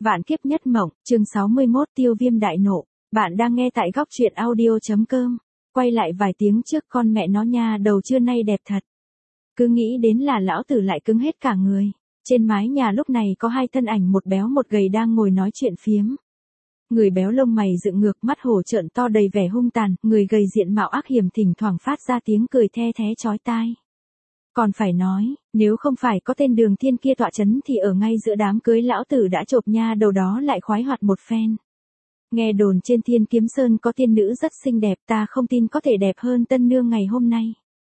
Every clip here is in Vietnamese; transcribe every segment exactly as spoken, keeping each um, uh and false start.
Vạn kiếp nhất mộng, chương sáu mươi mốt Tiêu Viêm đại nộ. Bạn đang nghe tại góc truyện audio.com. Quay lại vài tiếng trước con mẹ nó nha, đầu trưa nay đẹp thật. Cứ nghĩ đến là lão tử lại cứng hết cả người. Trên mái nhà lúc này có hai thân ảnh, một béo một gầy đang ngồi nói chuyện phiếm. Người béo lông mày dựng ngược, mắt hổ trợn to đầy vẻ hung tàn, người gầy diện mạo ác hiểm thỉnh thoảng phát ra tiếng cười the thé chói tai. Còn phải nói, nếu không phải có tên Đường Thiên kia tọa chấn thì ở ngay giữa đám cưới lão tử đã chộp nha đầu đó lại khoái hoạt một phen. Nghe đồn trên Thiên Kiếm Sơn có tiên nữ rất xinh đẹp, ta không tin có thể đẹp hơn tân nương ngày hôm nay.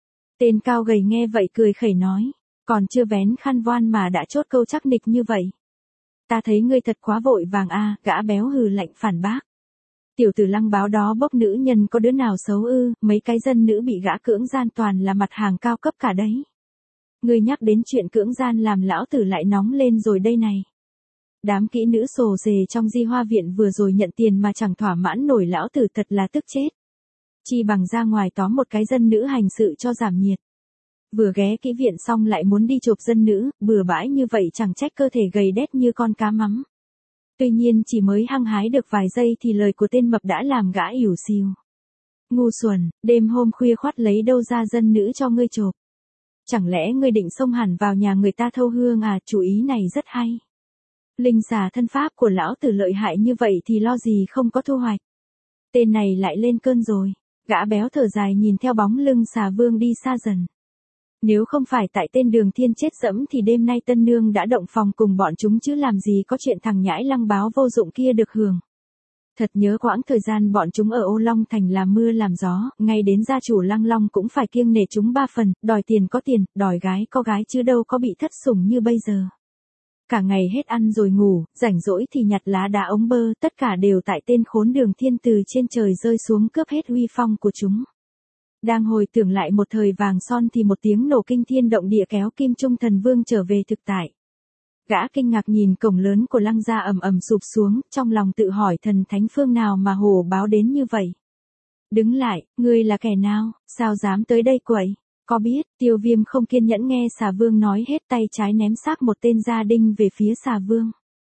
Tên cao gầy nghe vậy cười khẩy nói, còn chưa vén khăn voan mà đã chốt câu chắc nịch như vậy. Ta thấy ngươi thật quá vội vàng a, gã béo hừ lạnh phản bác. Tiểu tử Lăng báo đó bốc nữ nhân có đứa nào xấu ư, mấy cái dân nữ bị gã cưỡng gian toàn là mặt hàng cao cấp cả đấy. Ngươi nhắc đến chuyện cưỡng gian làm lão tử lại nóng lên rồi đây này. Đám kỹ nữ sồ sề trong Di Hoa Viện vừa rồi nhận tiền mà chẳng thỏa mãn nổi lão tử, thật là tức chết. Chi bằng ra ngoài tóm một cái dân nữ hành sự cho giảm nhiệt. Vừa ghé kỹ viện xong lại muốn đi chộp dân nữ, bừa bãi như vậy chẳng trách cơ thể gầy đét như con cá mắm. Tuy nhiên chỉ mới hăng hái được vài giây thì lời của tên mập đã làm gã ỉu xìu. Ngu xuẩn, đêm hôm khuya khoắt lấy đâu ra dân nữ cho ngươi chộp. Chẳng lẽ ngươi định xông hẳn vào nhà người ta thâu hương à, chủ ý này rất hay. Linh xà thân pháp của lão tử lợi hại như vậy thì lo gì không có thu hoạch. Tên này lại lên cơn rồi, gã béo thở dài nhìn theo bóng lưng xà vương đi xa dần. Nếu không phải tại tên Đường Thiên chết dẫm thì đêm nay tân nương đã động phòng cùng bọn chúng chứ làm gì có chuyện thằng nhãi Lăng báo vô dụng kia được hưởng. Thật nhớ quãng thời gian bọn chúng ở Ô Long Thành làm mưa làm gió, ngay đến gia chủ Lăng Long cũng phải kiêng nể chúng ba phần, đòi tiền có tiền, đòi gái có gái chứ đâu có bị thất sủng như bây giờ. Cả ngày hết ăn rồi ngủ, rảnh rỗi thì nhặt lá đá ống bơ, tất cả đều tại tên khốn Đường Thiên từ trên trời rơi xuống cướp hết uy phong của chúng. Đang hồi tưởng lại một thời vàng son thì một tiếng nổ kinh thiên động địa kéo Kim Trung Thần Vương trở về thực tại. Gã kinh ngạc nhìn cổng lớn của Lăng gia ầm ầm sụp xuống, trong lòng tự hỏi thần thánh phương nào mà hổ báo đến như vậy. Đứng lại, ngươi là kẻ nào, sao dám tới đây quậy? Có biết, Tiêu Viêm không kiên nhẫn nghe xà vương nói hết, tay trái ném xác một tên gia đinh về phía xà vương.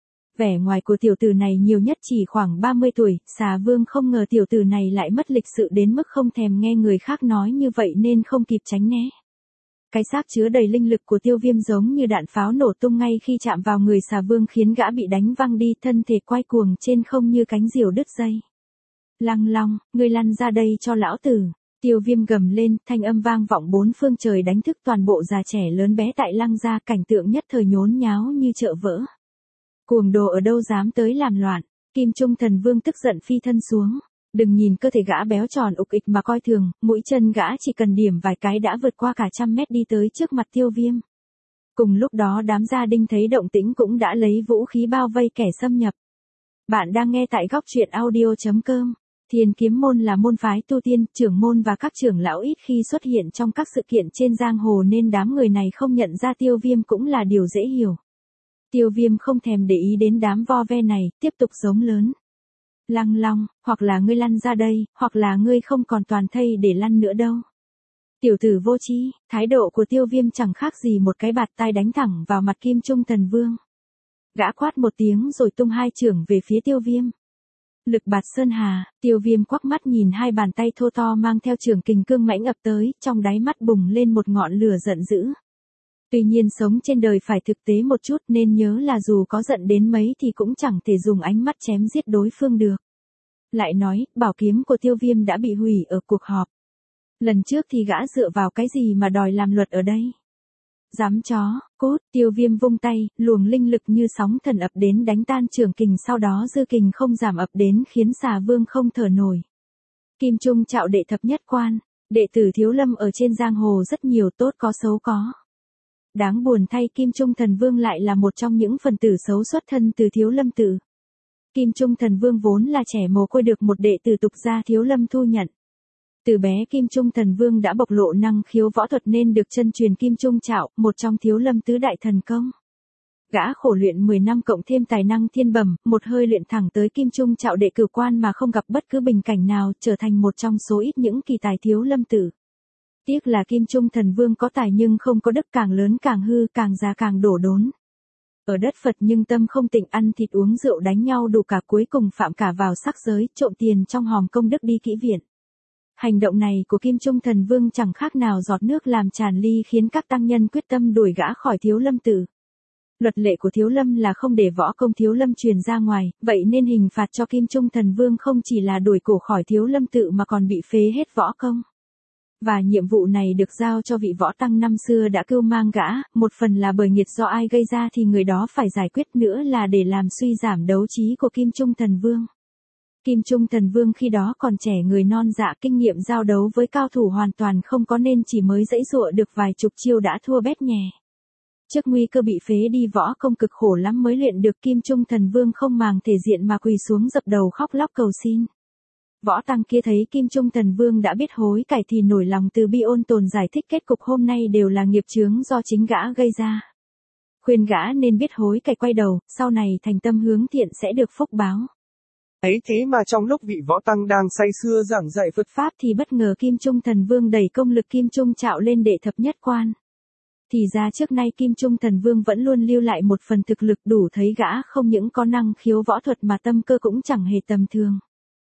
Vẻ ngoài của tiểu tử này nhiều nhất chỉ khoảng ba mươi tuổi, xà vương không ngờ tiểu tử này lại mất lịch sự đến mức không thèm nghe người khác nói như vậy nên không kịp tránh né. Cái xác chứa đầy linh lực của Tiêu Viêm giống như đạn pháo nổ tung ngay khi chạm vào người xà vương khiến gã bị đánh văng đi, thân thể quay cuồng trên không như cánh diều đứt dây. Lăng Long, ngươi lăn ra đây cho lão tử. Tiêu Viêm gầm lên, thanh âm vang vọng bốn phương trời đánh thức toàn bộ già trẻ lớn bé tại Lăng gia, cảnh tượng nhất thời nhốn nháo như chợ vỡ. Cuồng đồ ở đâu dám tới làm loạn. Kim Trung Thần Vương tức giận phi thân xuống. Đừng nhìn cơ thể gã béo tròn ục ịch mà coi thường, mũi chân gã chỉ cần điểm vài cái đã vượt qua cả trăm mét đi tới trước mặt Tiêu Viêm. Cùng lúc đó đám gia đinh thấy động tĩnh cũng đã lấy vũ khí bao vây kẻ xâm nhập. Bạn đang nghe tại góc truyện audio.com. Thiên Kiếm môn là môn phái tu tiên, trưởng môn và các trưởng lão ít khi xuất hiện trong các sự kiện trên giang hồ nên đám người này không nhận ra Tiêu Viêm cũng là điều dễ hiểu. Tiêu Viêm không thèm để ý đến đám vo ve này, tiếp tục giống lớn. Lăng Long, hoặc là ngươi lăn ra đây, hoặc là ngươi không còn toàn thây để lăn nữa đâu. Tiểu tử vô tri, thái độ của Tiêu Viêm chẳng khác gì một cái bạt tai đánh thẳng vào mặt Kim Trung Thần Vương. Gã quát một tiếng rồi tung hai chưởng về phía Tiêu Viêm. Lực bạt sơn hà, Tiêu Viêm quắc mắt nhìn hai bàn tay thô to mang theo chưởng kình cương mãnh ập tới, trong đáy mắt bùng lên một ngọn lửa giận dữ. Tuy nhiên sống trên đời phải thực tế một chút nên nhớ là dù có giận đến mấy thì cũng chẳng thể dùng ánh mắt chém giết đối phương được. Lại nói, bảo kiếm của Tiêu Viêm đã bị hủy ở cuộc họp. Lần trước thì gã dựa vào cái gì mà đòi làm luật ở đây? Dám chó, cút, Tiêu Viêm vung tay, luồng linh lực như sóng thần ập đến đánh tan chưởng kình, sau đó dư kình không giảm ập đến khiến xà vương không thở nổi. Kim Trung Trạo đệ thập nhất quan, đệ tử Thiếu Lâm ở trên giang hồ rất nhiều, tốt có xấu có. Đáng buồn thay Kim Trung Thần Vương lại là một trong những phần tử xấu xuất thân từ Thiếu Lâm tự. Kim Trung Thần Vương vốn là trẻ mồ côi được một đệ tử tục gia Thiếu Lâm thu nhận. Từ bé Kim Trung Thần Vương đã bộc lộ năng khiếu võ thuật nên được chân truyền Kim Trung Trạo, một trong Thiếu Lâm tứ đại thần công. Gã khổ luyện mười năm cộng thêm tài năng thiên bẩm, một hơi luyện thẳng tới Kim Trung Trạo đệ cửu quan mà không gặp bất cứ bình cảnh nào, trở thành một trong số ít những kỳ tài Thiếu Lâm tự. Tiếc là Kim Trung Thần Vương có tài nhưng không có đức, càng lớn càng hư, càng già càng đổ đốn. Ở đất Phật nhưng tâm không tịnh, ăn thịt uống rượu đánh nhau đủ cả, cuối cùng phạm cả vào sắc giới, trộm tiền trong hòm công đức đi kỹ viện. Hành động này của Kim Trung Thần Vương chẳng khác nào giọt nước làm tràn ly, khiến các tăng nhân quyết tâm đuổi gã khỏi Thiếu Lâm Tự. Luật lệ của Thiếu Lâm là không để võ công Thiếu Lâm truyền ra ngoài, vậy nên hình phạt cho Kim Trung Thần Vương không chỉ là đuổi cổ khỏi Thiếu Lâm Tự mà còn bị phế hết võ công. Và nhiệm vụ này được giao cho vị võ tăng năm xưa đã cưu mang gã, một phần là bởi nghiệt do ai gây ra thì người đó phải giải quyết, nữa là để làm suy giảm đấu trí của Kim Trung Thần Vương. Kim Trung Thần Vương khi đó còn trẻ, người non dạ, kinh nghiệm giao đấu với cao thủ hoàn toàn không có, nên chỉ mới giãy giụa được vài chục chiêu đã thua bét nhè. Trước nguy cơ bị phế đi võ công cực khổ lắm mới luyện được, Kim Trung Thần Vương không màng thể diện mà quỳ xuống dập đầu khóc lóc cầu xin. Võ tăng kia thấy Kim Trung Thần Vương đã biết hối cải thì nổi lòng từ bi, ôn tồn giải thích kết cục hôm nay đều là nghiệp chướng do chính gã gây ra. Khuyên gã nên biết hối cải, quay đầu, sau này thành tâm hướng thiện sẽ được phúc báo. Ấy thế mà trong lúc vị võ tăng đang say sưa giảng dạy Phật Pháp thì bất ngờ Kim Trung Thần Vương đẩy công lực Kim Trung Trạo lên đệ thập nhất quan. Thì ra trước nay Kim Trung Thần Vương vẫn luôn lưu lại một phần thực lực, đủ thấy gã không những có năng khiếu võ thuật mà tâm cơ cũng chẳng hề tầm thường.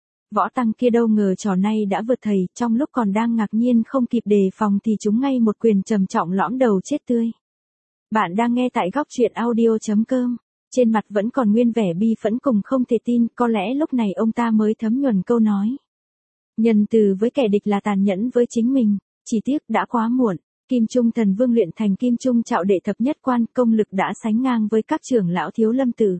Võ tăng kia đâu ngờ trò này đã vượt thầy, trong lúc còn đang ngạc nhiên không kịp đề phòng thì trúng ngay một quyền trầm trọng lõm đầu chết tươi. Bạn đang nghe tại góc truyện audio chấm com. Trên mặt vẫn còn nguyên vẻ bi phẫn cùng không thể tin, có lẽ lúc này ông ta mới thấm nhuần câu nói. Nhân từ với kẻ địch là tàn nhẫn với chính mình, chỉ tiếc đã quá muộn. Kim Trung Thần Vương luyện thành Kim Trung Trạo đệ thập nhất quan, công lực đã sánh ngang với các trưởng lão Thiếu Lâm Tự.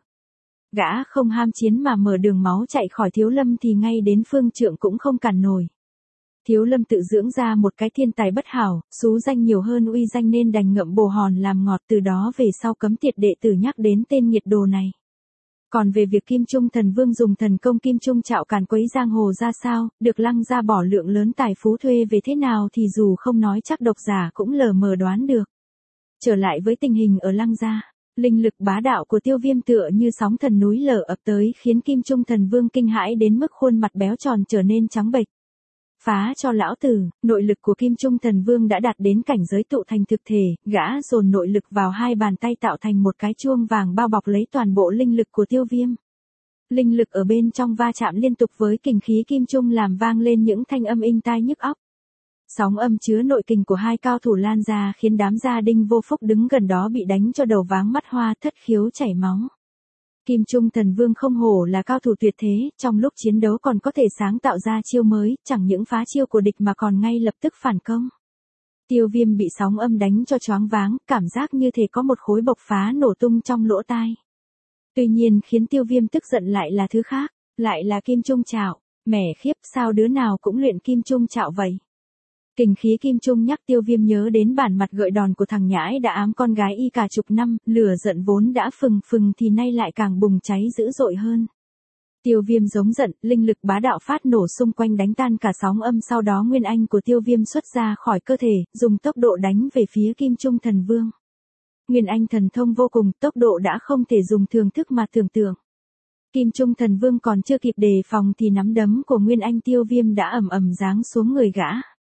Gã không ham chiến mà mở đường máu chạy khỏi Thiếu Lâm thì ngay đến phương trượng cũng không cản nổi. Thiếu Lâm Tự dưỡng ra một cái thiên tài bất hảo, xú danh nhiều hơn uy danh nên đành ngậm bồ hòn làm ngọt, từ đó về sau cấm tiệt đệ tử nhắc đến tên nghiệt đồ này. Còn về việc Kim Trung Thần Vương dùng thần công Kim Trung Trạo càn quấy giang hồ ra sao, được Lăng gia bỏ lượng lớn tài phú thuê về thế nào thì dù không nói chắc độc giả cũng lờ mờ đoán được. Trở lại với tình hình ở Lăng gia, linh lực bá đạo của Tiêu Viêm tựa như sóng thần núi lở ập tới, khiến Kim Trung Thần Vương kinh hãi đến mức khuôn mặt béo tròn trở nên trắng bệch. Phá cho lão tử, nội lực của Kim Trung Thần Vương đã đạt đến cảnh giới tụ thành thực thể, gã dồn nội lực vào hai bàn tay tạo thành một cái chuông vàng bao bọc lấy toàn bộ linh lực của Tiêu Viêm. Linh lực ở bên trong va chạm liên tục với kình khí Kim Trung làm vang lên những thanh âm inh tai nhức óc. Sóng âm chứa nội kình của hai cao thủ lan ra khiến đám gia đình vô phúc đứng gần đó bị đánh cho đầu váng mắt hoa, thất khiếu chảy máu. Kim Trung Thần Vương không hổ là cao thủ tuyệt thế, trong lúc chiến đấu còn có thể sáng tạo ra chiêu mới, chẳng những phá chiêu của địch mà còn ngay lập tức phản công. Tiêu Viêm bị sóng âm đánh cho choáng váng, cảm giác như thể có một khối bộc phá nổ tung trong lỗ tai. Tuy nhiên khiến Tiêu Viêm tức giận lại là thứ khác, lại là Kim Trung Trạo, mẻ khiếp, sao đứa nào cũng luyện Kim Trung Trạo vậy? Kình khí Kim Trung nhắc Tiêu Viêm nhớ đến bản mặt gợi đòn của thằng nhãi đã ám con gái y cả chục năm, lửa giận vốn đã phừng phừng thì nay lại càng bùng cháy dữ dội hơn. Tiêu Viêm giống giận, linh lực bá đạo phát nổ xung quanh đánh tan cả sóng âm, sau đó nguyên anh của Tiêu Viêm xuất ra khỏi cơ thể, dùng tốc độ đánh về phía Kim Trung Thần Vương. Nguyên anh thần thông vô cùng, tốc độ đã không thể dùng thường thức mà tưởng tượng. Kim Trung Thần Vương còn chưa kịp đề phòng thì nắm đấm của nguyên anh Tiêu Viêm đã ầm ầm giáng xuống người gã.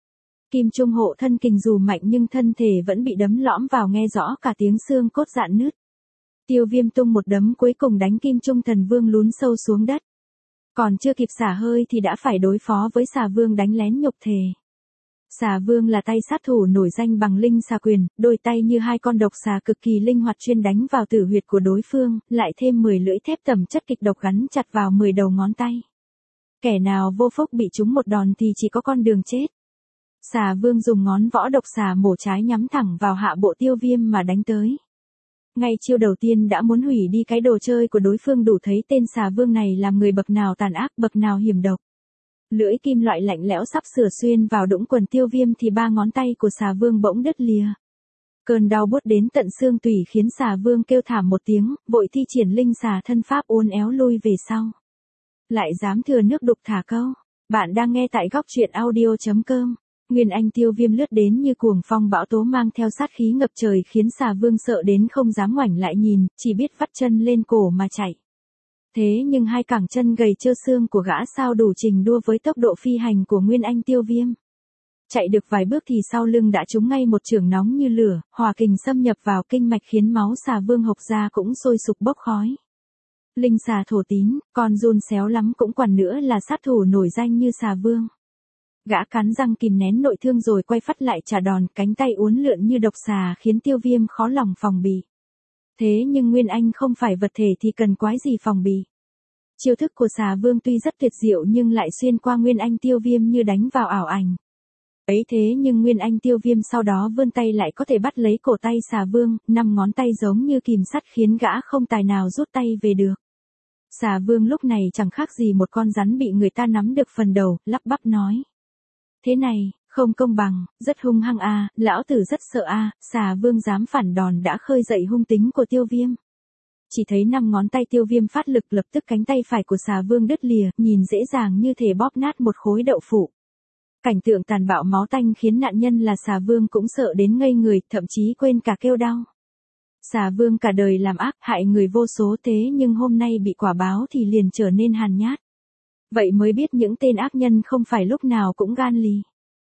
Kim Trung hộ thân kình dù mạnh nhưng thân thể vẫn bị đấm lõm vào, nghe rõ cả tiếng xương cốt rạn nứt. Tiêu Viêm tung một đấm cuối cùng đánh Kim Trung Thần Vương lún sâu xuống đất. Còn chưa kịp xả hơi thì đã phải đối phó với Xà Vương đánh lén nhục thể. Xà Vương là tay sát thủ nổi danh bằng linh xà quyền, đôi tay như hai con độc xà cực kỳ linh hoạt chuyên đánh vào tử huyệt của đối phương, lại thêm mười lưỡi thép tẩm chất kịch độc gắn chặt vào mười đầu ngón tay. Kẻ nào vô phúc bị trúng một đòn thì chỉ có con đường chết. Xà Vương dùng ngón võ độc xà mổ trái nhắm thẳng vào hạ bộ Tiêu Viêm mà đánh tới. Ngay chiêu đầu tiên đã muốn hủy đi cái đồ chơi của đối phương, đủ thấy tên Xà Vương này làm người bậc nào tàn ác, bậc nào hiểm độc. Lưỡi kim loại lạnh lẽo sắp sửa xuyên vào đũng quần Tiêu Viêm thì ba ngón tay của Xà Vương bỗng đứt lìa. Cơn đau buốt đến tận xương tủy khiến Xà Vương kêu thảm một tiếng, vội thi triển linh xà thân pháp uốn éo lui về sau. Lại dám thừa nước đục thả câu. Bạn đang nghe tại góc truyện audio chấm com. Nguyên anh Tiêu Viêm lướt đến như cuồng phong bão tố mang theo sát khí ngập trời, khiến Xà Vương sợ đến không dám ngoảnh lại nhìn, chỉ biết vắt chân lên cổ mà chạy. Thế nhưng hai cẳng chân gầy trơ xương của gã sao đủ trình đua với tốc độ phi hành của Nguyên anh Tiêu Viêm. chạy được vài bước thì sau lưng đã trúng ngay một chưởng nóng như lửa, hỏa kình xâm nhập vào kinh mạch khiến máu xà vương hộc ra cũng sôi sục bốc khói. Linh xà thổ tín, con run xéo lắm cũng còn nữa là sát thủ nổi danh như xà vương. Gã cắn răng kìm nén nội thương rồi quay phắt lại trả đòn, cánh tay uốn lượn như độc xà khiến Tiêu Viêm khó lòng phòng bị. Thế nhưng Nguyên Anh không phải vật thể thì cần quái gì phòng bị. Chiêu thức của xà vương tuy rất tuyệt diệu nhưng lại xuyên qua Nguyên Anh Tiêu Viêm như đánh vào ảo ảnh. Ấy thế nhưng Nguyên Anh Tiêu Viêm sau đó vươn tay lại có thể bắt lấy cổ tay xà vương, năm ngón tay giống như kìm sắt khiến gã không tài nào rút tay về được. Xà vương lúc này chẳng khác gì một con rắn bị người ta nắm được phần đầu, lắp bắp nói. Thế này, không công bằng, rất hung hăng a, à, lão tử rất sợ a, à, xà vương dám phản đòn đã khơi dậy hung tính của Tiêu Viêm. Chỉ thấy năm ngón tay Tiêu Viêm phát lực lập tức cánh tay phải của xà vương đứt lìa, nhìn dễ dàng như thể bóp nát một khối đậu phụ. Cảnh tượng tàn bạo máu tanh khiến nạn nhân là xà vương cũng sợ đến ngây người, thậm chí quên cả kêu đau. Xà vương cả đời làm ác hại người vô số thế nhưng hôm nay bị quả báo thì liền trở nên hàn nhát. Vậy mới biết những tên ác nhân không phải lúc nào cũng gan lì.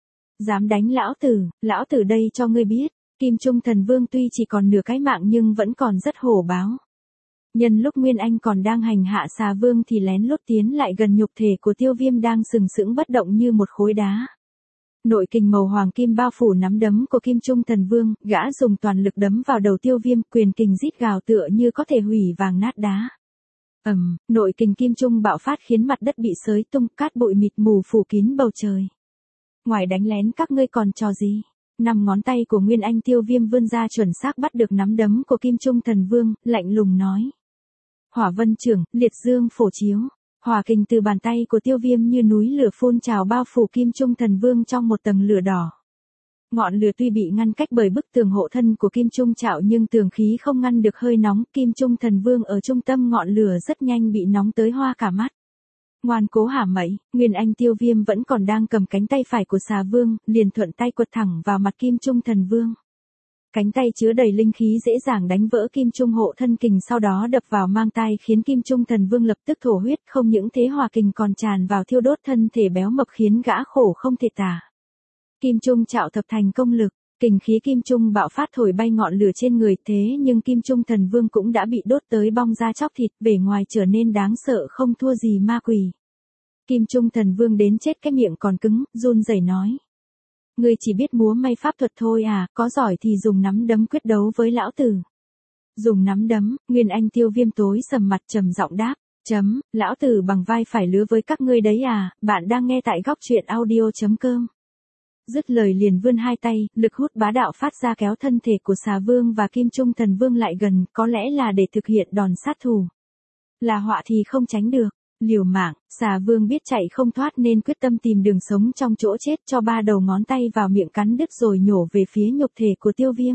Dám đánh lão tử, lão tử đây cho ngươi biết, Kim Trung Thần Vương tuy chỉ còn nửa cái mạng nhưng vẫn còn rất hổ báo. Nhân lúc Nguyên Anh còn đang hành hạ xà vương thì lén lút tiến lại gần nhục thể của Tiêu Viêm đang sừng sững bất động như một khối đá. Nội kình màu hoàng kim bao phủ nắm đấm của Kim Trung Thần Vương, gã dùng toàn lực đấm vào đầu Tiêu Viêm, quyền kình rít gào tựa như có thể hủy vàng nát đá. Ầm, um, nội kình Kim Trung bạo phát khiến mặt đất bị xới tung, cát bụi mịt mù phủ kín bầu trời. Ngoài đánh lén các ngươi còn trò gì? Năm ngón tay của Nguyên Anh Tiêu Viêm vươn ra chuẩn xác bắt được nắm đấm của Kim Trung Thần Vương, lạnh lùng nói. Hỏa vân trưởng, liệt dương phổ chiếu. Hỏa kình từ bàn tay của Tiêu Viêm như núi lửa phun trào bao phủ Kim Trung Thần Vương trong một tầng lửa đỏ. Ngọn lửa tuy bị ngăn cách bởi bức tường hộ thân của Kim Trung Trạo nhưng tường khí không ngăn được hơi nóng, Kim Trung Thần Vương ở trung tâm ngọn lửa rất nhanh bị nóng tới hoa cả mắt. Ngoan cố hả mẩy, Nguyên Anh Tiêu Viêm vẫn còn đang cầm cánh tay phải của xà vương, liền thuận tay quật thẳng vào mặt Kim Trung Thần Vương. Cánh tay chứa đầy linh khí dễ dàng đánh vỡ Kim Trung hộ thân kình sau đó đập vào mang tai khiến Kim Trung Thần Vương lập tức thổ huyết, không những thế hỏa kình còn tràn vào thiêu đốt thân thể béo mập khiến gã khổ không thể tả. Kim Trung Trạo thập thành công lực, kình khí Kim Trung bạo phát thổi bay ngọn lửa trên người, thế nhưng Kim Trung Thần Vương cũng đã bị đốt tới bong da chóc thịt, bề ngoài trở nên đáng sợ không thua gì ma quỷ. Kim Trung Thần Vương đến chết cái miệng còn cứng, run rẩy nói. Ngươi chỉ biết múa may pháp thuật thôi à, có giỏi thì dùng nắm đấm quyết đấu với lão tử. Dùng nắm đấm, Nguyên Anh Tiêu Viêm tối sầm mặt trầm giọng đáp, chấm, lão tử bằng vai phải lứa với các ngươi đấy à, bạn đang nghe tại góc truyện audio chấm com. Dứt lời liền vươn hai tay, lực hút bá đạo phát ra kéo thân thể của xà vương và Kim Trung Thần Vương lại gần, có lẽ là để thực hiện đòn sát thủ. Là họa thì không tránh được. Liều mạng, xà vương biết chạy không thoát nên quyết tâm tìm đường sống trong chỗ chết, cho ba đầu ngón tay vào miệng cắn đứt rồi nhổ về phía nhục thể của Tiêu Viêm.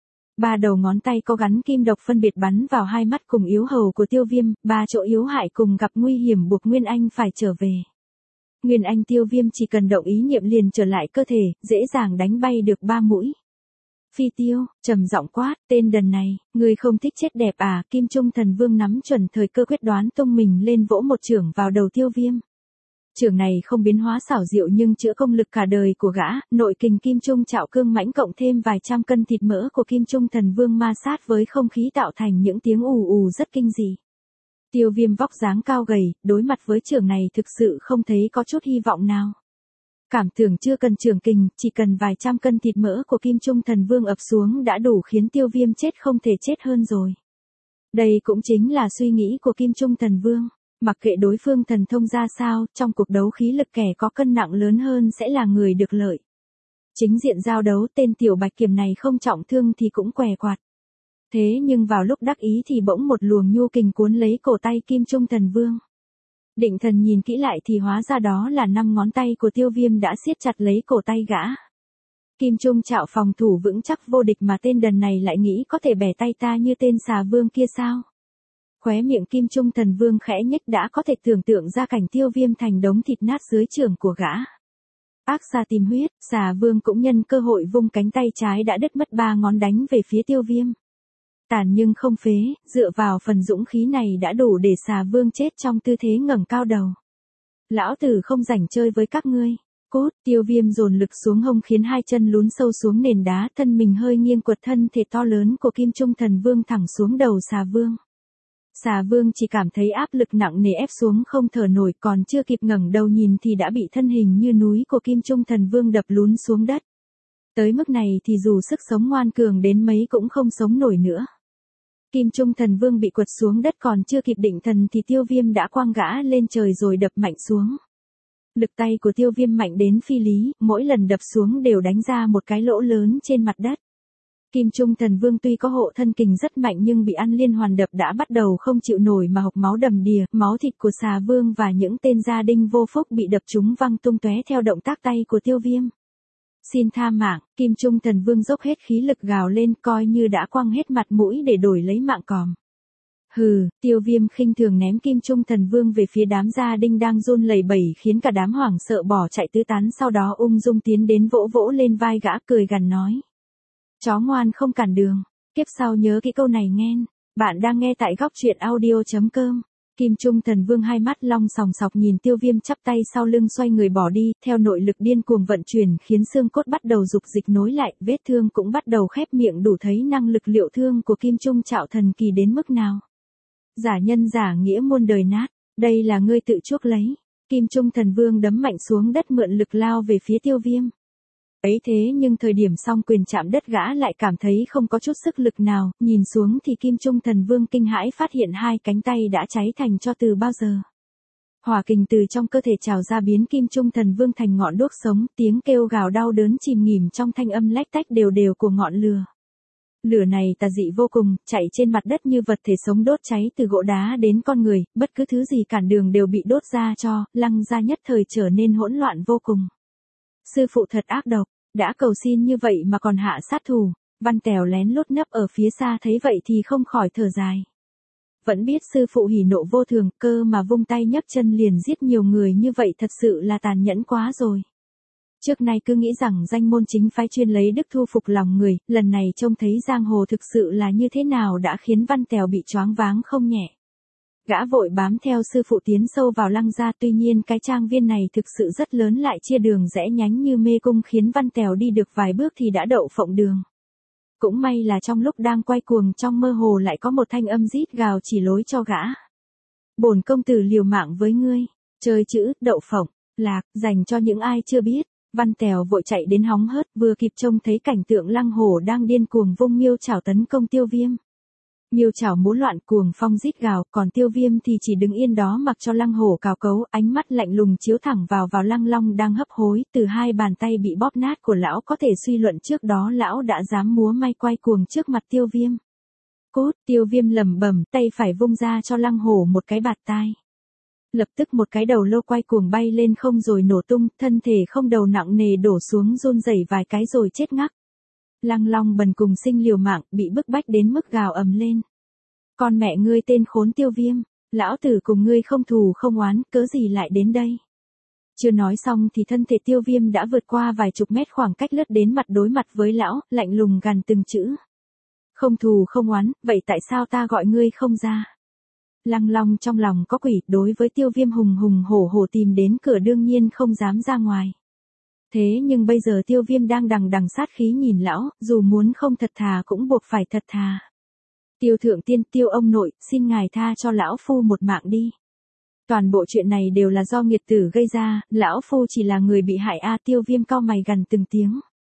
Ba đầu ngón tay có gắn kim độc phân biệt bắn vào hai mắt cùng yếu hầu của Tiêu Viêm, ba chỗ yếu hại cùng gặp nguy hiểm buộc Nguyên Anh phải trở về. Nguyên Anh Tiêu Viêm chỉ cần động ý niệm liền trở lại cơ thể, dễ dàng đánh bay được ba mũi. Phi Tiêu, trầm giọng quát, tên đần này, ngươi không thích chết đẹp à? Kim Trung Thần Vương nắm chuẩn thời cơ quyết đoán tung mình lên vỗ một chưởng vào đầu Tiêu Viêm. Chưởng này không biến hóa xảo diệu nhưng chữa công lực cả đời của gã, nội kình Kim Trung Trạo cương mãnh cộng thêm vài trăm cân thịt mỡ của Kim Trung Thần Vương ma sát với không khí tạo thành những tiếng ù ù rất kinh dị. Tiêu Viêm vóc dáng cao gầy, đối mặt với chưởng này thực sự không thấy có chút hy vọng nào. Cảm tưởng chưa cần chưởng kình, chỉ cần vài trăm cân thịt mỡ của Kim Trung Thần Vương ập xuống đã đủ khiến Tiêu Viêm chết không thể chết hơn rồi. Đây cũng chính là suy nghĩ của Kim Trung Thần Vương. Mặc kệ đối phương thần thông ra sao, trong cuộc đấu khí lực kẻ có cân nặng lớn hơn sẽ là người được lợi. Chính diện giao đấu tên tiểu bạch kiểm này không trọng thương thì cũng què quạt. Thế nhưng vào lúc đắc ý thì bỗng một luồng nhu kình cuốn lấy cổ tay Kim Trung Thần Vương. Định thần nhìn kỹ lại thì hóa ra đó là năm ngón tay của Tiêu Viêm đã siết chặt lấy cổ tay gã. Kim Trung Trạo phòng thủ vững chắc vô địch mà tên đần này lại nghĩ có thể bẻ tay ta như tên xà vương kia sao? Khóe miệng Kim Trung Thần Vương khẽ nhếch đã có thể tưởng tượng ra cảnh Tiêu Viêm thành đống thịt nát dưới chưởng của gã. Ác xà tìm huyết, xà vương cũng nhân cơ hội vung cánh tay trái đã đứt mất ba ngón đánh về phía Tiêu Viêm. Tàn nhưng không phế, dựa vào phần dũng khí này đã đủ để xà vương chết trong tư thế ngẩng cao đầu. Lão tử không rảnh chơi với các ngươi. Cốt, Tiêu Viêm dồn lực xuống hông khiến hai chân lún sâu xuống nền đá, thân mình hơi nghiêng quật thân thể to lớn của Kim Trung Thần Vương thẳng xuống đầu Xà Vương. Xà Vương chỉ cảm thấy áp lực nặng nề ép xuống không thở nổi, còn chưa kịp ngẩng đầu nhìn thì đã bị thân hình như núi của Kim Trung Thần Vương đập lún xuống đất. Tới mức này thì dù sức sống ngoan cường đến mấy cũng không sống nổi nữa. Kim Trung Thần Vương bị quật xuống đất còn chưa kịp định thần thì Tiêu Viêm đã quăng gã lên trời rồi đập mạnh xuống. Lực tay của Tiêu Viêm mạnh đến phi lý, mỗi lần đập xuống đều đánh ra một cái lỗ lớn trên mặt đất. Kim Trung Thần Vương tuy có hộ thân kình rất mạnh nhưng bị ăn liên hoàn đập đã bắt đầu không chịu nổi mà hộc máu đầm đìa, máu thịt của Xà Vương và những tên gia đinh vô phúc bị đập trúng văng tung tóe theo động tác tay của Tiêu Viêm. Xin tha mạng, Kim Trung Thần Vương dốc hết khí lực gào lên coi như đã quăng hết mặt mũi để đổi lấy mạng còm. Hừ, Tiêu Viêm khinh thường ném Kim Trung Thần Vương về phía đám gia đinh đang run lẩy bẩy khiến cả đám hoảng sợ bỏ chạy tứ tán, sau đó ung dung tiến đến vỗ vỗ lên vai gã cười gằn nói. Chó ngoan không cản đường, kiếp sau nhớ kỹ câu này nghen. Bạn đang nghe tại góc truyện audio chấm com. Kim Trung Thần Vương hai mắt long sòng sọc nhìn Tiêu Viêm chắp tay sau lưng xoay người bỏ đi, theo nội lực điên cuồng vận chuyển khiến xương cốt bắt đầu dục dịch nối lại, vết thương cũng bắt đầu khép miệng đủ thấy năng lực liệu thương của Kim Trung Trạo thần kỳ đến mức nào. Giả nhân giả nghĩa muôn đời nát, đây là ngươi tự chuốc lấy. Kim Trung Thần Vương đấm mạnh xuống đất mượn lực lao về phía Tiêu Viêm. Ấy thế nhưng thời điểm song quyền chạm đất gã lại cảm thấy không có chút sức lực nào, nhìn xuống thì Kim Trung Thần Vương kinh hãi phát hiện hai cánh tay đã cháy thành tro từ bao giờ. Hỏa kình từ trong cơ thể trào ra biến Kim Trung Thần Vương thành ngọn đuốc sống, tiếng kêu gào đau đớn chìm nghỉm trong thanh âm lách tách đều đều của ngọn lửa. Lửa này tà dị vô cùng, chạy trên mặt đất như vật thể sống đốt cháy từ gỗ đá đến con người, bất cứ thứ gì cản đường đều bị đốt ra cho, Lăng gia nhất thời trở nên hỗn loạn vô cùng. Sư phụ thật ác độc, đã cầu xin như vậy mà còn hạ sát thủ. Văn Tèo lén lút nấp ở phía xa thấy vậy thì không khỏi thở dài. Vẫn biết sư phụ hỉ nộ vô thường, cơ mà vung tay nhấc chân liền giết nhiều người như vậy thật sự là tàn nhẫn quá rồi. Trước nay cứ nghĩ rằng danh môn chính phái chuyên lấy đức thu phục lòng người, lần này trông thấy giang hồ thực sự là như thế nào đã khiến Văn Tèo bị choáng váng không nhẹ. Gã vội bám theo sư phụ tiến sâu vào Lăng gia, tuy nhiên cái trang viên này thực sự rất lớn lại chia đường rẽ nhánh như mê cung khiến Văn Tèo đi được vài bước thì đã đậu phộng đường. Cũng may là trong lúc đang quay cuồng trong mơ hồ lại có một thanh âm rít gào chỉ lối cho gã. Bổn công tử liều mạng với ngươi, chơi chữ, đậu phộng, lạc, dành cho những ai chưa biết. Văn Tèo vội chạy đến hóng hớt vừa kịp trông thấy cảnh tượng Lăng Hổ đang điên cuồng vung miêu chảo tấn công Tiêu Viêm. Miêu chảo múa loạn cuồng phong rít gào, còn Tiêu Viêm thì chỉ đứng yên đó mặc cho Lăng Hổ cào cấu, ánh mắt lạnh lùng chiếu thẳng vào vào Lăng Long đang hấp hối, từ hai bàn tay bị bóp nát của lão có thể suy luận trước đó lão đã dám múa may quay cuồng trước mặt Tiêu Viêm. Cốt, Tiêu Viêm lẩm bẩm, tay phải vung ra cho Lăng Hổ một cái bạt tai. Lập tức một cái đầu lâu quay cuồng bay lên không rồi nổ tung, thân thể không đầu nặng nề đổ xuống run rẩy vài cái rồi chết ngắc. Lăng Long bần cùng sinh liều mạng, bị bức bách đến mức gào ầm lên. Con mẹ ngươi tên khốn Tiêu Viêm, lão tử cùng ngươi không thù không oán, cớ gì lại đến đây? Chưa nói xong thì thân thể Tiêu Viêm đã vượt qua vài chục mét khoảng cách lướt đến mặt đối mặt với lão, lạnh lùng gằn từng chữ. Không thù không oán, vậy tại sao ta gọi ngươi không ra? Lăng Long trong lòng có quỷ, đối với Tiêu Viêm hùng hùng hổ hổ tìm đến cửa đương nhiên không dám ra ngoài. Thế nhưng bây giờ Tiêu Viêm đang đằng đằng sát khí nhìn lão, dù muốn không thật thà cũng buộc phải thật thà. Tiêu thượng tiên, Tiêu ông nội, xin ngài tha cho lão phu một mạng đi. Toàn bộ chuyện này đều là do nghiệt tử gây ra, lão phu chỉ là người bị hại a. Tiêu Viêm cau mày gằn từng tiếng.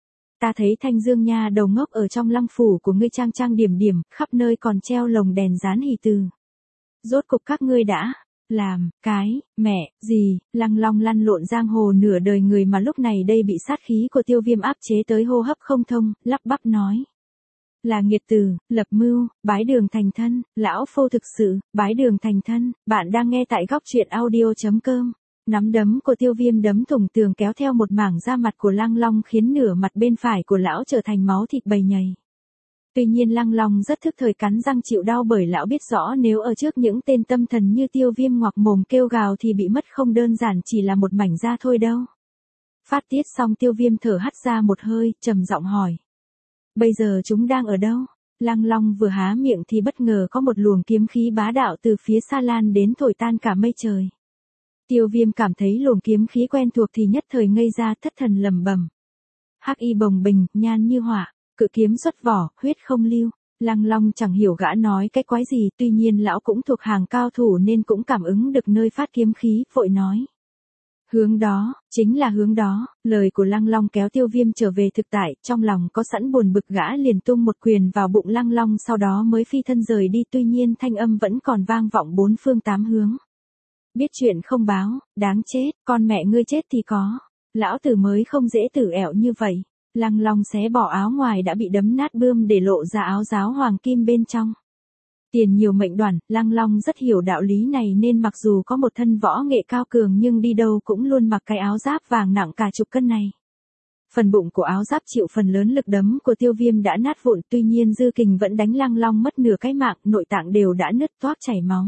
Ta thấy Thanh Dương nha đầu ngốc ở trong lăng phủ của ngươi trang trang điểm điểm, khắp nơi còn treo lồng đèn dán hỷ từ. Rốt cục các ngươi đã làm cái mẹ gì? Lăng Long lăn lộn giang hồ nửa đời người mà lúc này đây bị sát khí của Tiêu Viêm áp chế tới hô hấp không thông, lắp bắp nói. Là nghiệt tử, lập mưu, bái đường thành thân, lão phu thực sự, bái đường thành thân. Bạn đang nghe tại góc truyện audio chấm com. Nắm đấm của Tiêu Viêm đấm thủng tường kéo theo một mảng da mặt của Lăng Long khiến nửa mặt bên phải của lão trở thành máu thịt bầy nhầy. Tuy nhiên Lăng Long rất thức thời cắn răng chịu đau bởi lão biết rõ nếu ở trước những tên tâm thần như Tiêu Viêm ngoạc mồm kêu gào thì bị mất không đơn giản chỉ là một mảnh da thôi đâu. Phát tiết xong Tiêu Viêm thở hắt ra một hơi, trầm giọng hỏi. Bây giờ chúng đang ở đâu? Lăng Long vừa há miệng thì bất ngờ có một luồng kiếm khí bá đạo từ phía xa lan đến thổi tan cả mây trời. Tiêu Viêm cảm thấy luồng kiếm khí quen thuộc thì nhất thời ngây ra, thất thần lẩm bẩm. Hắc y bồng bềnh, nhan như hỏa, cự kiếm xuất vỏ, huyết không lưu. Lăng Long chẳng hiểu gã nói cái quái gì, tuy nhiên lão cũng thuộc hàng cao thủ nên cũng cảm ứng được nơi phát kiếm khí, vội nói. Hướng đó, chính là hướng đó. Lời của Lăng Long kéo Tiêu Viêm trở về thực tại, trong lòng có sẵn buồn bực, gã liền tung một quyền vào bụng Lăng Long, sau đó mới phi thân rời đi, tuy nhiên thanh âm vẫn còn vang vọng bốn phương tám hướng. Biết chuyện không báo, đáng chết, con mẹ ngươi chết thì có. Lão tử mới không dễ tử ẹo như vậy. Lăng Long xé bỏ áo ngoài đã bị đấm nát bươm để lộ ra áo giáo hoàng kim bên trong. Tiền nhiều mệnh đoản, Lăng Long rất hiểu đạo lý này nên mặc dù có một thân võ nghệ cao cường nhưng đi đâu cũng luôn mặc cái áo giáp vàng nặng cả chục cân này. Phần bụng của áo giáp chịu phần lớn lực đấm của Tiêu Viêm đã nát vụn, tuy nhiên dư kình vẫn đánh Lăng Long mất nửa cái mạng, nội tạng đều đã nứt toác chảy máu.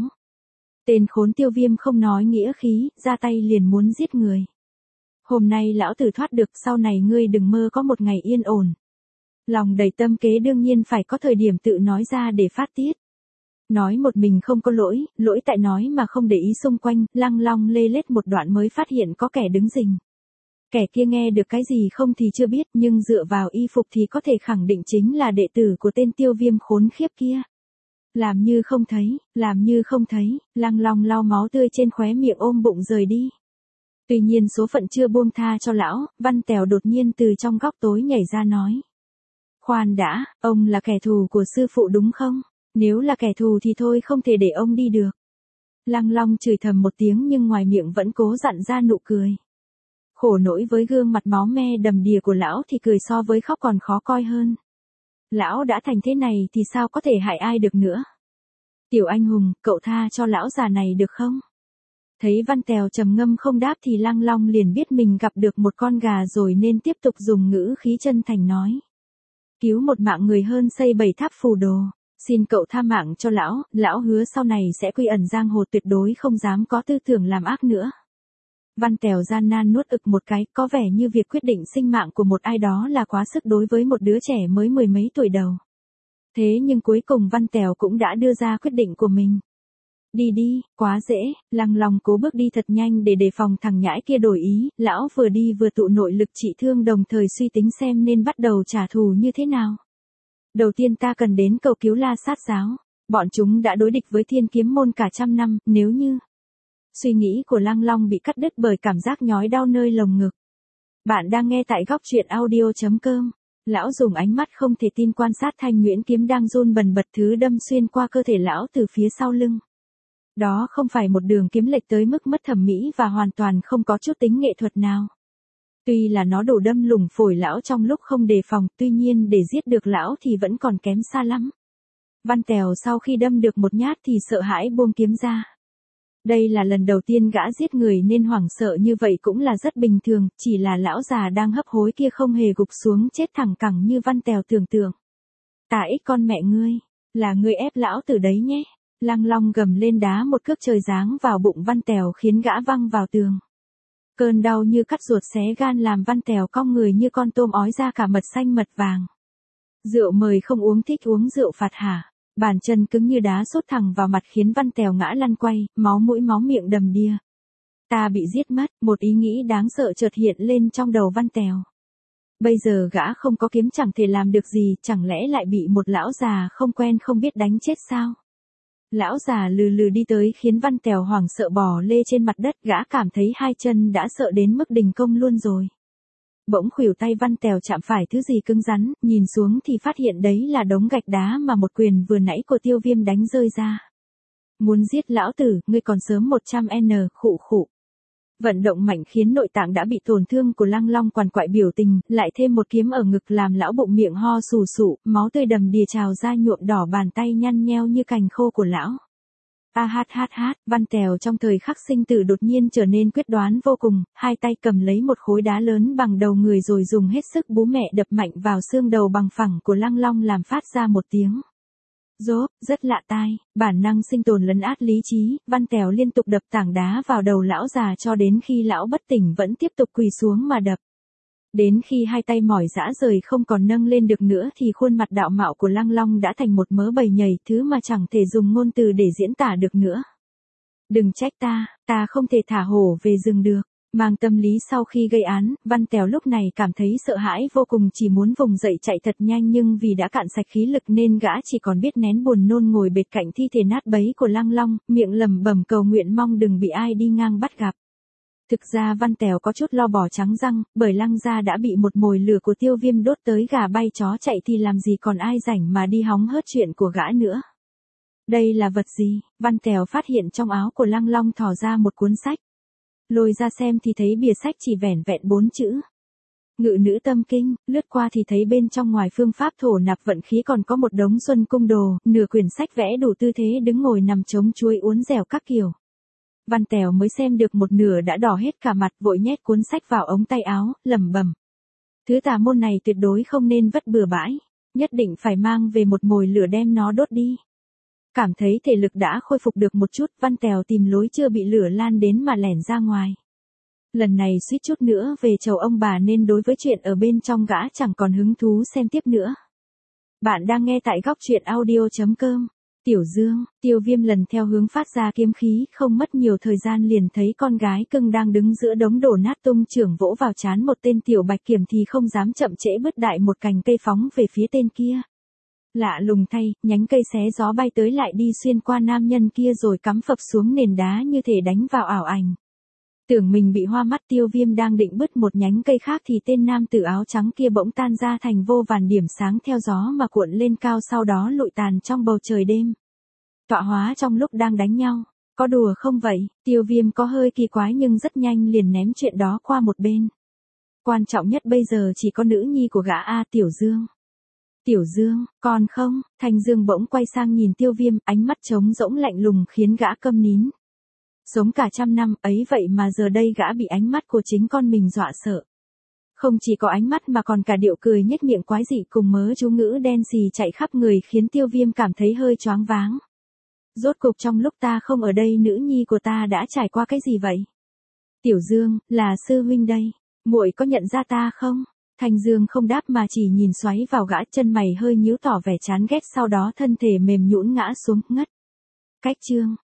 Tên khốn Tiêu Viêm không nói nghĩa khí, ra tay liền muốn giết người. Hôm nay lão tử thoát được, sau này ngươi đừng mơ có một ngày yên ổn. Lòng đầy tâm kế đương nhiên phải có thời điểm tự nói ra để phát tiết. Nói một mình không có lỗi, lỗi tại nói mà không để ý xung quanh, Lăng Long lê lết một đoạn mới phát hiện có kẻ đứng rình. Kẻ kia nghe được cái gì không thì chưa biết, nhưng dựa vào y phục thì có thể khẳng định chính là đệ tử của tên Tiêu Viêm khốn khiếp kia. Làm như không thấy, làm như không thấy, Lăng Long lau máu tươi trên khóe miệng ôm bụng rời đi. Tuy nhiên số phận chưa buông tha cho lão, Văn Tèo đột nhiên từ trong góc tối nhảy ra nói. Khoan đã, ông là kẻ thù của sư phụ đúng không? Nếu là kẻ thù thì thôi, không thể để ông đi được. Lăng Long chửi thầm một tiếng nhưng ngoài miệng vẫn cố dặn ra nụ cười. Khổ nỗi với gương mặt máu me đầm đìa của lão thì cười so với khóc còn khó coi hơn. Lão đã thành thế này thì sao có thể hại ai được nữa? Tiểu anh hùng, cậu tha cho lão già này được không? Thấy Văn Tèo trầm ngâm không đáp thì Lăng Long liền biết mình gặp được một con gà rồi nên tiếp tục dùng ngữ khí chân thành nói. Cứu một mạng người hơn xây bảy tháp phù đồ. Xin cậu tha mạng cho lão, lão hứa sau này sẽ quy ẩn giang hồ, tuyệt đối không dám có tư tưởng làm ác nữa. Văn Tèo gian nan nuốt ực một cái, có vẻ như việc quyết định sinh mạng của một ai đó là quá sức đối với một đứa trẻ mới mười mấy tuổi đầu. Thế nhưng cuối cùng Văn Tèo cũng đã đưa ra quyết định của mình. Đi đi, quá dễ. Lăng Long cố bước đi thật nhanh để đề phòng thằng nhãi kia đổi ý, lão vừa đi vừa tụ nội lực trị thương đồng thời suy tính xem nên bắt đầu trả thù như thế nào. Đầu tiên ta cần đến cầu cứu La Sát giáo, bọn chúng đã đối địch với Thiên Kiếm môn cả trăm năm, nếu như... Suy nghĩ của Lăng Long bị cắt đứt bởi cảm giác nhói đau nơi lồng ngực. Bạn đang nghe tại góc truyện audio chấm com. Lão dùng ánh mắt không thể tin quan sát thanh nhuyễn kiếm đang run bần bật thứ đâm xuyên qua cơ thể lão từ phía sau lưng. Đó không phải một đường kiếm lệch tới mức mất thẩm mỹ và hoàn toàn không có chút tính nghệ thuật nào. Tuy là nó đủ đâm lủng phổi lão trong lúc không đề phòng, tuy nhiên để giết được lão thì vẫn còn kém xa lắm. Văn Tèo sau khi đâm được một nhát thì sợ hãi buông kiếm ra. Đây là lần đầu tiên gã giết người nên hoảng sợ như vậy cũng là rất bình thường, chỉ là lão già đang hấp hối kia không hề gục xuống chết thẳng cẳng như Văn Tèo tưởng tượng. Tà ích con mẹ ngươi, là ngươi ép lão tử đấy nhé. Lăng Long gầm lên đá một cước trời giáng vào bụng Văn Tèo khiến gã văng vào tường. Cơn đau như cắt ruột xé gan làm Văn Tèo cong người như con tôm ói ra cả mật xanh mật vàng. Rượu mời không uống, thích uống rượu phạt hả? Bàn chân cứng như đá sút thẳng vào mặt khiến Văn Tèo ngã lăn quay, máu mũi máu miệng đầm đìa. Ta bị giết mất, một ý nghĩ đáng sợ chợt hiện lên trong đầu Văn Tèo. Bây giờ gã không có kiếm chẳng thể làm được gì, chẳng lẽ lại bị một lão già không quen không biết đánh chết sao? Lão già lừ lừ đi tới khiến Văn Tèo hoảng sợ bò lê trên mặt đất, gã cảm thấy hai chân đã sợ đến mức đình công luôn rồi. Bỗng khuỷu tay Văn Tèo chạm phải thứ gì cứng rắn, nhìn xuống thì phát hiện đấy là đống gạch đá mà một quyền vừa nãy của Tiêu Viêm đánh rơi ra. Muốn giết lão tử, ngươi còn sớm một trăm n, khụ khụ. Vận động mạnh khiến nội tạng đã bị tổn thương của Lăng Long quằn quại biểu tình, lại thêm một kiếm ở ngực làm lão bụng miệng ho sù sụ, máu tươi đầm đìa trào ra nhuộm đỏ bàn tay nhăn nheo như cành khô của lão. A hát hát hát, Văn Tèo trong thời khắc sinh tử đột nhiên trở nên quyết đoán vô cùng, hai tay cầm lấy một khối đá lớn bằng đầu người rồi dùng hết sức bú mẹ đập mạnh vào xương đầu bằng phẳng của Lăng Long làm phát ra một tiếng rốp, rất lạ tai, bản năng sinh tồn lấn át lý trí, Văn Tèo liên tục đập tảng đá vào đầu lão già cho đến khi lão bất tỉnh vẫn tiếp tục quỳ xuống mà đập. Đến khi hai tay mỏi rã rời không còn nâng lên được nữa thì khuôn mặt đạo mạo của Lăng Long đã thành một mớ bầy nhầy, thứ mà chẳng thể dùng ngôn từ để diễn tả được nữa. Đừng trách ta, ta không thể thả hổ về rừng được. Mang tâm lý sau khi gây án, Văn Tèo lúc này cảm thấy sợ hãi vô cùng, chỉ muốn vùng dậy chạy thật nhanh, nhưng vì đã cạn sạch khí lực nên gã chỉ còn biết nén buồn nôn ngồi bệt cạnh thi thể nát bấy của Lăng Long, miệng lẩm bẩm cầu nguyện mong đừng bị ai đi ngang bắt gặp. Thực ra Văn Tèo có chút lo bỏ trắng răng, bởi Lăng gia đã bị một mồi lửa của Tiêu Viêm đốt tới gà bay chó chạy thì làm gì còn ai rảnh mà đi hóng hớt chuyện của gã nữa. Đây là vật gì? Văn Tèo phát hiện trong áo của Lăng Long thò ra một cuốn sách. Lôi ra xem thì thấy bìa sách chỉ vẻn vẹn bốn chữ. Ngự nữ tâm kinh, lướt qua thì thấy bên trong ngoài phương pháp thổ nạp vận khí còn có một đống xuân cung đồ, nửa quyển sách vẽ đủ tư thế đứng ngồi nằm chống chuối uốn dẻo các kiểu. Văn Tèo mới xem được một nửa đã đỏ hết cả mặt, vội nhét cuốn sách vào ống tay áo, lẩm bẩm. Thứ tà môn này tuyệt đối không nên vất bừa bãi, nhất định phải mang về một mồi lửa đem nó đốt đi. Cảm thấy thể lực đã khôi phục được một chút, Văn Tèo tìm lối chưa bị lửa lan đến mà lẻn ra ngoài. Lần này suýt chút nữa về chầu ông bà nên đối với chuyện ở bên trong gã chẳng còn hứng thú xem tiếp nữa. Bạn đang nghe tại góc truyện audio chấm com. Tiểu Dương, Tiêu Viêm lần theo hướng phát ra kiếm khí, không mất nhiều thời gian liền thấy con gái cưng đang đứng giữa đống đổ nát, tung chưởng vỗ vào trán một tên tiểu bạch kiểm thì không dám chậm trễ, bứt đại một cành cây phóng về phía tên kia. Lạ lùng thay, nhánh cây xé gió bay tới lại đi xuyên qua nam nhân kia rồi cắm phập xuống nền đá như thể đánh vào ảo ảnh. Tưởng mình bị hoa mắt, Tiêu Viêm đang định bứt một nhánh cây khác thì tên nam tử áo trắng kia bỗng tan ra thành vô vàn điểm sáng theo gió mà cuộn lên cao, sau đó lụi tàn trong bầu trời đêm. Tọa hóa trong lúc đang đánh nhau. Có đùa không vậy? Tiêu Viêm có hơi kỳ quái nhưng rất nhanh liền ném chuyện đó qua một bên. Quan trọng nhất bây giờ chỉ có nữ nhi của gã A, Tiểu Dương. Tiểu Dương, còn không? Thanh Dương bỗng quay sang nhìn Tiêu Viêm, ánh mắt trống rỗng lạnh lùng khiến gã câm nín. Sống cả trăm năm ấy vậy mà giờ đây gã bị ánh mắt của chính con mình dọa sợ. Không chỉ có ánh mắt mà còn cả điệu cười nhếch miệng quái dị cùng mớ chú ngữ đen xì chạy khắp người khiến Tiêu Viêm cảm thấy hơi choáng váng. Rốt cục trong lúc ta không ở đây nữ nhi của ta đã trải qua cái gì vậy? Tiểu Dương, là sư huynh đây. Muội có nhận ra ta không? Thanh Dương không đáp mà chỉ nhìn xoáy vào gã, chân mày hơi nhíu tỏ vẻ chán ghét, sau đó thân thể mềm nhũn ngã xuống, ngất. Cách chương,